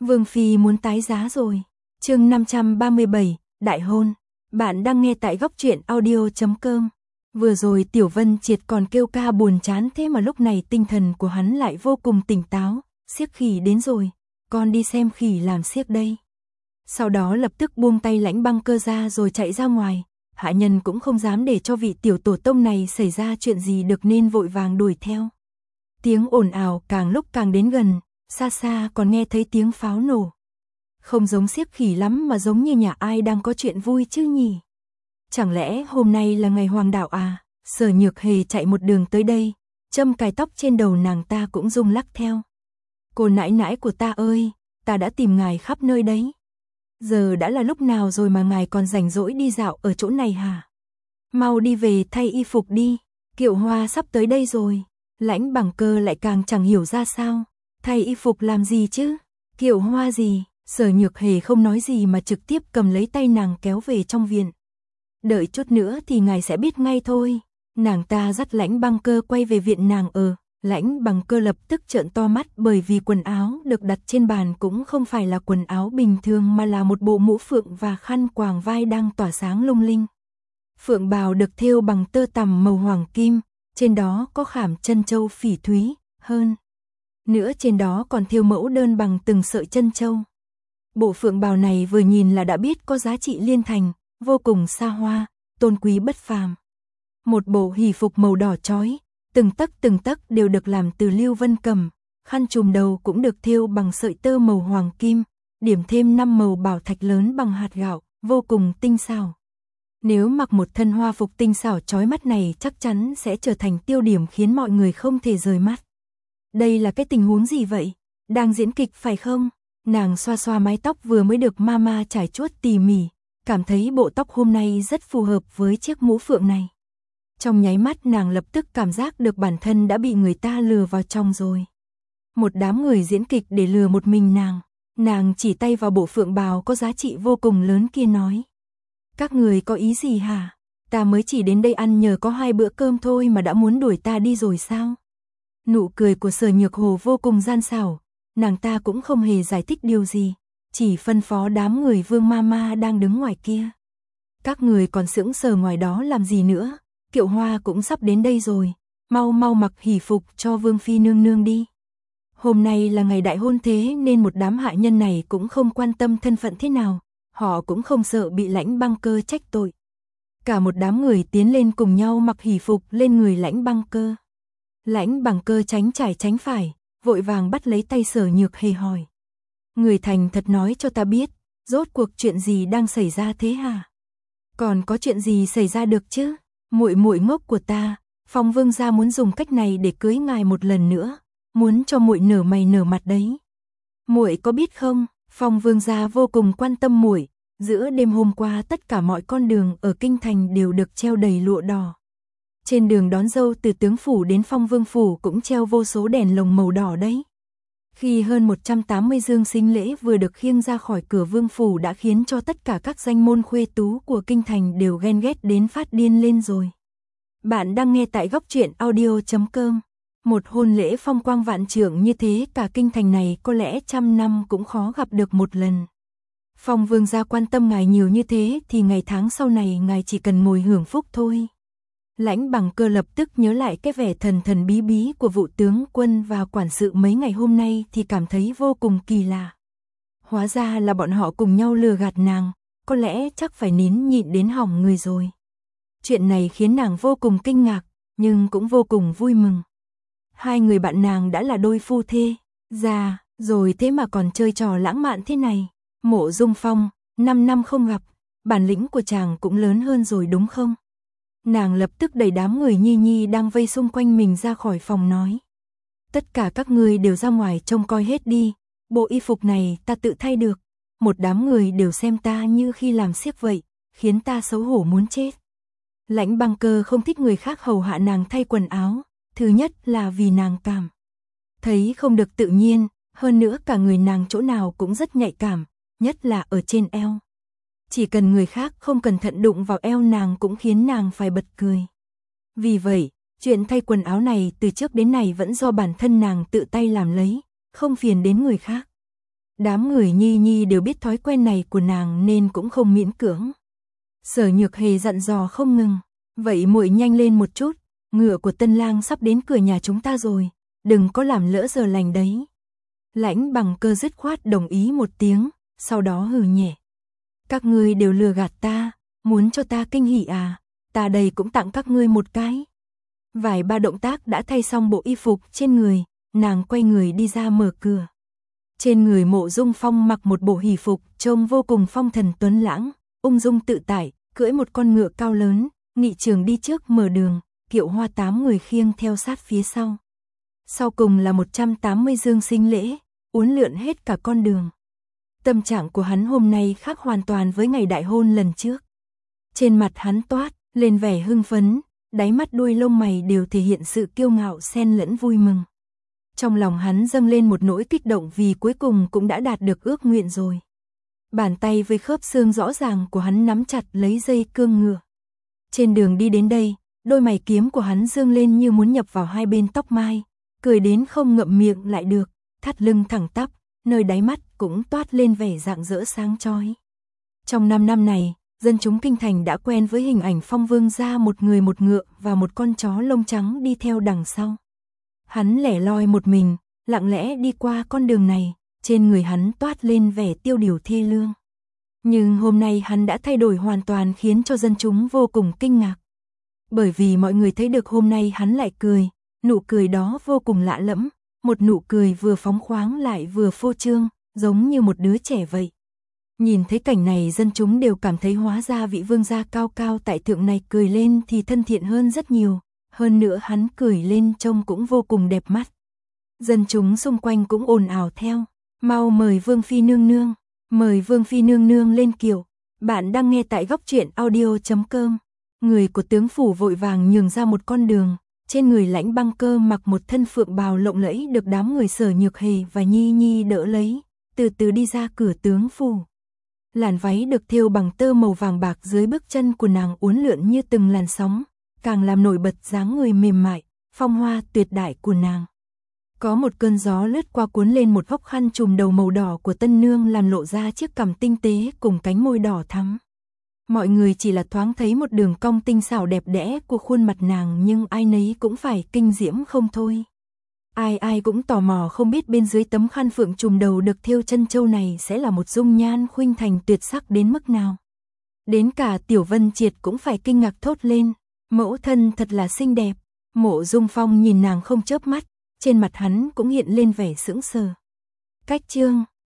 Vương Phi muốn tái giá rồi. Chương 537, Đại hôn. Bạn đang nghe tại góc truyện audio.com. Vừa rồi Tiểu Vân Triệt còn kêu ca buồn chán, thế mà lúc này tinh thần của hắn lại vô cùng tỉnh táo. Xiếc khỉ đến rồi, con đi xem khỉ làm xiếc đây. Sau đó lập tức buông tay Lãnh Băng Cơ ra rồi chạy ra ngoài. Hạ nhân cũng không dám để cho vị tiểu tổ tông này xảy ra chuyện gì được nên vội vàng đuổi theo. Tiếng ồn ào càng lúc càng đến gần, xa xa còn nghe thấy tiếng pháo nổ. Không giống xiếc khỉ lắm mà giống như nhà ai đang có chuyện vui chứ nhỉ. Chẳng lẽ hôm nay là ngày hoàng đạo à? Sở Nhược Hề chạy một đường tới đây, châm cài tóc trên đầu nàng ta cũng rung lắc theo. Cô nãi nãi của ta ơi, ta đã tìm ngài khắp nơi đấy. Giờ đã là lúc nào rồi mà ngài còn rảnh rỗi đi dạo ở chỗ này hả? Mau đi về thay y phục đi, Kiệu Hoa sắp tới đây rồi. Lãnh Bằng Cơ lại càng chẳng hiểu ra sao. Thay y phục làm gì chứ? Kiệu Hoa gì? Sở Nhược Hề không nói gì mà trực tiếp cầm lấy tay nàng kéo về trong viện. Đợi chút nữa thì ngài sẽ biết ngay thôi. Nàng ta dắt Lãnh Băng Cơ quay về viện nàng ở. Lãnh Bằng Cơ lập tức trợn to mắt bởi vì quần áo được đặt trên bàn cũng không phải là quần áo bình thường mà là một bộ mũ phượng và khăn quàng vai đang tỏa sáng lung linh. Phượng bào được thêu bằng tơ tằm màu hoàng kim, trên đó có khảm chân châu phỉ thúy, hơn nữa trên đó còn thêu mẫu đơn bằng từng sợi chân châu. Bộ phượng bào này vừa nhìn là đã biết có giá trị liên thành, vô cùng xa hoa, tôn quý bất phàm. Một bộ hỷ phục màu đỏ chói, từng tấc đều được làm từ lưu vân cầm, khăn trùm đầu cũng được thêu bằng sợi tơ màu hoàng kim, điểm thêm 5 màu bảo thạch lớn bằng hạt gạo, vô cùng tinh xảo. Nếu mặc một thân hoa phục tinh xảo chói mắt này chắc chắn sẽ trở thành tiêu điểm khiến mọi người không thể rời mắt. Đây là cái tình huống gì vậy? Đang diễn kịch phải không? Nàng xoa xoa mái tóc vừa mới được mama trải chuốt tỉ mỉ, cảm thấy bộ tóc hôm nay rất phù hợp với chiếc mũ phượng này. Trong nháy mắt nàng lập tức cảm giác được bản thân đã bị người ta lừa vào trong rồi. Một đám người diễn kịch để lừa một mình nàng chỉ tay vào bộ phượng bào có giá trị vô cùng lớn kia nói. Các người có ý gì hả? Ta mới chỉ đến đây ăn nhờ có 2 bữa cơm thôi mà đã muốn đuổi ta đi rồi sao? Nụ cười của Sở Nhược Hồ vô cùng gian xảo, nàng ta cũng không hề giải thích điều gì, chỉ phân phó đám người Vương Mama đang đứng ngoài kia. Các người còn sững sờ ngoài đó làm gì nữa? Kiệu Hoa cũng sắp đến đây rồi, mau mặc hỷ phục cho Vương Phi nương nương đi. Hôm nay là ngày đại hôn thế nên một đám hạ nhân này cũng không quan tâm thân phận thế nào, họ cũng không sợ bị Lãnh Băng Cơ trách tội. Cả một đám người tiến lên cùng nhau mặc hỷ phục lên người Lãnh Băng Cơ. Lãnh Bằng Cơ tránh trái tránh phải, vội vàng bắt lấy tay Sở Nhược Hề hỏi. Người thành thật nói cho ta biết, rốt cuộc chuyện gì đang xảy ra thế hả? Còn có chuyện gì xảy ra được chứ? Muội ngốc của ta, Phong Vương gia muốn dùng cách này để cưới ngài một lần nữa, muốn cho muội nở mày nở mặt đấy. Muội có biết không, Phong Vương gia vô cùng quan tâm muội, giữa đêm hôm qua tất cả mọi con đường ở kinh thành đều được treo đầy lụa đỏ. Trên đường đón dâu từ tướng phủ đến Phong Vương phủ cũng treo vô số đèn lồng màu đỏ đấy. Khi hơn 180 dương sinh lễ vừa được khiêng ra khỏi cửa vương phủ đã khiến cho tất cả các danh môn khuê tú của kinh thành đều ghen ghét đến phát điên lên rồi. Bạn đang nghe tại góc truyện audio.com. Một hôn lễ phong quang vạn trượng như thế cả kinh thành này có lẽ 100 năm cũng khó gặp được một lần. Phong Vương gia quan tâm ngài nhiều như thế thì ngày tháng sau này ngài chỉ cần ngồi hưởng phúc thôi. Lãnh Bằng Cơ lập tức nhớ lại cái vẻ thần bí bí của vụ tướng quân và quản sự mấy ngày hôm nay thì cảm thấy vô cùng kỳ lạ. Hóa ra là bọn họ cùng nhau lừa gạt nàng, có lẽ chắc phải nín nhịn đến hỏng người rồi. Chuyện này khiến nàng vô cùng kinh ngạc, nhưng cũng vô cùng vui mừng. 2 người bạn nàng đã là đôi phu thê, già rồi thế mà còn chơi trò lãng mạn thế này. Mộ Dung Phong, 5 năm không gặp, bản lĩnh của chàng cũng lớn hơn rồi đúng không? Nàng lập tức đẩy đám người nhi đang vây xung quanh mình ra khỏi phòng nói. Tất cả các ngươi đều ra ngoài trông coi hết đi, bộ y phục này ta tự thay được. Một đám người đều xem ta như khi làm xiếc vậy, khiến ta xấu hổ muốn chết. Lãnh Băng Cơ không thích người khác hầu hạ nàng thay quần áo, thứ nhất là vì nàng cảm thấy không được tự nhiên, hơn nữa cả người nàng chỗ nào cũng rất nhạy cảm, nhất là ở trên eo. Chỉ cần người khác không cẩn thận đụng vào eo nàng cũng khiến nàng phải bật cười. Vì vậy, chuyện thay quần áo này từ trước đến nay vẫn do bản thân nàng tự tay làm lấy, không phiền đến người khác. Đám người Nhi Nhi đều biết thói quen này của nàng nên cũng không miễn cưỡng. Sở Nhược Hề dặn dò không ngừng, vậy muội nhanh lên một chút, ngựa của Tân Lang sắp đến cửa nhà chúng ta rồi, đừng có làm lỡ giờ lành đấy. Lãnh Bằng Cơ dứt khoát đồng ý một tiếng, sau đó hừ nhẹ. Các ngươi đều lừa gạt ta, muốn cho ta kinh hỉ à, ta đây cũng tặng các ngươi một cái. Vài ba động tác đã thay xong bộ y phục trên người, nàng quay người đi ra mở cửa. Trên người Mộ Dung Phong mặc một bộ hỷ phục trông vô cùng phong thần tuấn lãng, ung dung tự tại, cưỡi một con ngựa cao lớn, nghị trường đi trước mở đường, kiệu hoa 8 người khiêng theo sát phía sau. Sau cùng là 180 dương sinh lễ, uốn lượn hết cả con đường. Tâm trạng của hắn hôm nay khác hoàn toàn với ngày đại hôn lần trước. Trên mặt hắn toát lên vẻ hưng phấn, đáy mắt đuôi lông mày đều thể hiện sự kiêu ngạo xen lẫn vui mừng. Trong lòng hắn dâng lên một nỗi kích động vì cuối cùng cũng đã đạt được ước nguyện rồi. Bàn tay với khớp xương rõ ràng của hắn nắm chặt lấy dây cương ngựa. Trên đường đi đến đây, đôi mày kiếm của hắn dương lên như muốn nhập vào hai bên tóc mai, cười đến không ngậm miệng lại được, thắt lưng thẳng tắp, nơi đáy mắt cũng toát lên vẻ rạng rỡ sáng chói. Trong 5 năm này, dân chúng kinh thành đã quen với hình ảnh Phong Vương gia một người một ngựa và một con chó lông trắng đi theo đằng sau. Hắn lẻ loi một mình, lặng lẽ đi qua con đường này, trên người hắn toát lên vẻ tiêu điều thê lương. Nhưng hôm nay hắn đã thay đổi hoàn toàn khiến cho dân chúng vô cùng kinh ngạc. Bởi vì mọi người thấy được hôm nay hắn lại cười, nụ cười đó vô cùng lạ lẫm, một nụ cười vừa phóng khoáng lại vừa phô trương, giống như một đứa trẻ vậy. Nhìn thấy cảnh này dân chúng đều cảm thấy hóa ra vị vương gia cao cao tại thượng này cười lên thì thân thiện hơn rất nhiều, hơn nữa hắn cười lên trông cũng vô cùng đẹp mắt. Dân chúng xung quanh cũng ồn ào theo, mau mời Vương Phi nương nương, mời Vương Phi nương nương lên kiệu. Bạn đang nghe tại góc truyện audio.com. Người của tướng phủ vội vàng nhường ra một con đường, trên người Lãnh Băng Cơ mặc một thân phượng bào lộng lẫy được đám người Sở Nhược Hề và Nhi Nhi đỡ lấy, từ từ đi ra cửa tướng phủ. Làn váy được thêu bằng tơ màu vàng bạc dưới bước chân của nàng uốn lượn như từng làn sóng, càng làm nổi bật dáng người mềm mại, phong hoa tuyệt đại của nàng. Có một cơn gió lướt qua cuốn lên một góc khăn trùm đầu màu đỏ của tân nương làm lộ ra chiếc cằm tinh tế cùng cánh môi đỏ thắm. Mọi người chỉ là thoáng thấy một đường cong tinh xảo đẹp đẽ của khuôn mặt nàng nhưng ai nấy cũng phải kinh diễm không thôi. Ai ai cũng tò mò không biết bên dưới tấm khăn phượng trùm đầu được thêu chân châu này sẽ là một dung nhan khuynh thành tuyệt sắc đến mức nào. Đến cả Tiểu Vân Triệt cũng phải kinh ngạc thốt lên, mẫu thân thật là xinh đẹp. Mộ Dung Phong nhìn nàng không chớp mắt, trên mặt hắn cũng hiện lên vẻ sững sờ. Cách chương